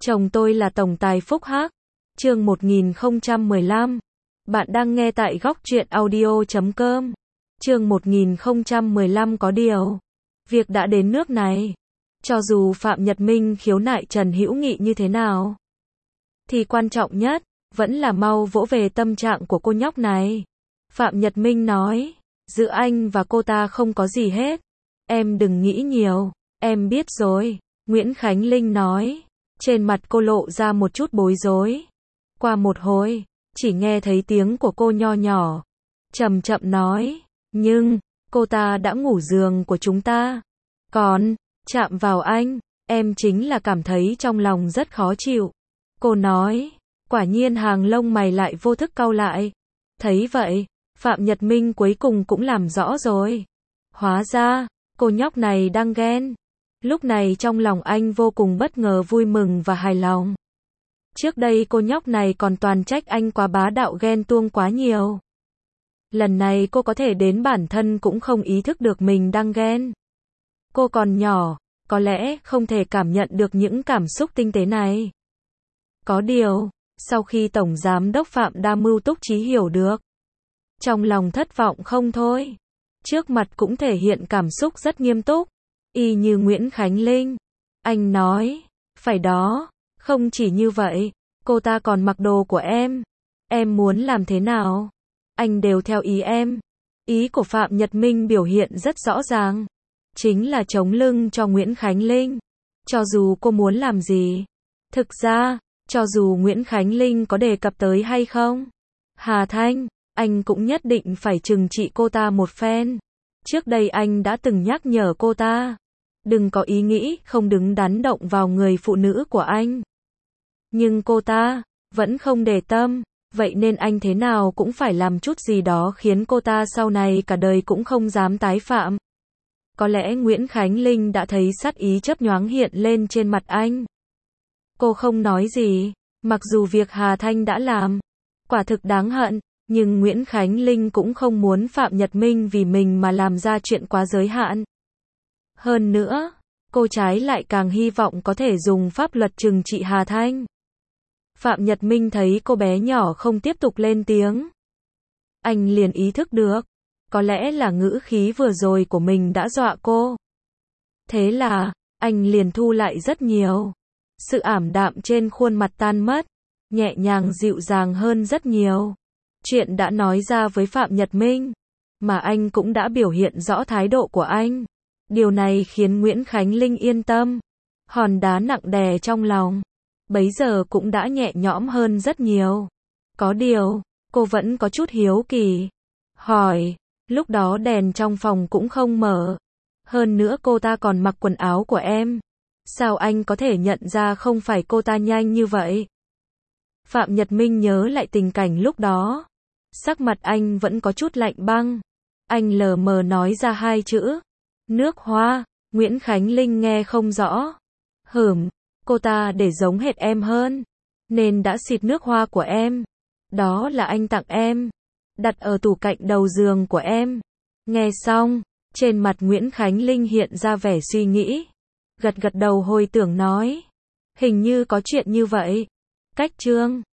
Chồng tôi là tổng tài Phúc Hắc. Chương 1015. Bạn đang nghe tại góc truyện audio.com. Chương 1015 có điều. Việc đã đến nước này. Cho dù Phạm Nhật Minh khiếu nại Trần Hữu Nghị như thế nào, thì quan trọng nhất, vẫn là mau vỗ về tâm trạng của cô nhóc này. Phạm Nhật Minh nói, giữa anh và cô ta không có gì hết. Em đừng nghĩ nhiều, em biết rồi. Nguyễn Khánh Linh nói. Trên mặt cô lộ ra một chút bối rối. Qua một hồi, chỉ nghe thấy tiếng của cô nho nhỏ, chậm chậm nói, nhưng, cô ta đã ngủ giường của chúng ta. Còn, chạm vào anh, em chính là cảm thấy trong lòng rất khó chịu. Cô nói, quả nhiên hàng lông mày lại vô thức cau lại. Thấy vậy, Phạm Nhật Minh cuối cùng cũng làm rõ rồi. Hóa ra, cô nhóc này đang ghen. Lúc này trong lòng anh vô cùng bất ngờ, vui mừng và hài lòng. Trước đây cô nhóc này còn toàn trách anh quá bá đạo, ghen tuông quá nhiều. Lần này cô có thể đến bản thân cũng không ý thức được mình đang ghen. Cô còn nhỏ, có lẽ không thể cảm nhận được những cảm xúc tinh tế này. Có điều, sau khi Tổng Giám đốc Phạm Đa Mưu Túc Trí hiểu được, trong lòng thất vọng không thôi. Trước mặt cũng thể hiện cảm xúc rất nghiêm túc, y như Nguyễn Khánh Linh. Anh nói, phải đó, không chỉ như vậy, cô ta còn mặc đồ của em muốn làm thế nào, anh đều theo ý em. Ý của Phạm Nhật Minh biểu hiện rất rõ ràng, chính là chống lưng cho Nguyễn Khánh Linh. Cho dù cô muốn làm gì, thực ra, cho dù Nguyễn Khánh Linh có đề cập tới hay không, Hà Thanh, anh cũng nhất định phải trừng trị cô ta một phen. Trước đây anh đã từng nhắc nhở cô ta, đừng có ý nghĩ không đứng đắn động vào người phụ nữ của anh. Nhưng cô ta vẫn không để tâm, vậy nên anh thế nào cũng phải làm chút gì đó khiến cô ta sau này cả đời cũng không dám tái phạm. Có lẽ Nguyễn Khánh Linh đã thấy sát ý chớp nhoáng hiện lên trên mặt anh. Cô không nói gì, mặc dù việc Hà Thanh đã làm quả thực đáng hận, nhưng Nguyễn Khánh Linh cũng không muốn Phạm Nhật Minh vì mình mà làm ra chuyện quá giới hạn. Hơn nữa, cô trái lại càng hy vọng có thể dùng pháp luật trừng trị Hà Thanh. Phạm Nhật Minh thấy cô bé nhỏ không tiếp tục lên tiếng, anh liền ý thức được, có lẽ là ngữ khí vừa rồi của mình đã dọa cô. Thế là, anh liền thu lại rất nhiều. Sự ảm đạm trên khuôn mặt tan mất, nhẹ nhàng dịu dàng hơn rất nhiều. Chuyện đã nói ra với Phạm Nhật Minh, mà anh cũng đã biểu hiện rõ thái độ của anh. Điều này khiến Nguyễn Khánh Linh yên tâm. Hòn đá nặng đè trong lòng, bấy giờ cũng đã nhẹ nhõm hơn rất nhiều. Có điều, cô vẫn có chút hiếu kỳ. Hỏi, lúc đó đèn trong phòng cũng không mở. Hơn nữa cô ta còn mặc quần áo của em. Sao anh có thể nhận ra không phải cô ta nhanh như vậy? Phạm Nhật Minh nhớ lại tình cảnh lúc đó. Sắc mặt anh vẫn có chút lạnh băng. Anh lờ mờ nói ra hai chữ. Nước hoa. Nguyễn Khánh Linh nghe không rõ. Cô ta để giống hệt em hơn, nên đã xịt nước hoa của em. Đó là anh tặng em, đặt ở tủ cạnh đầu giường của em. Nghe xong, trên mặt Nguyễn Khánh Linh hiện ra vẻ suy nghĩ. Gật gật đầu hồi tưởng nói, hình như có chuyện như vậy. Cách chương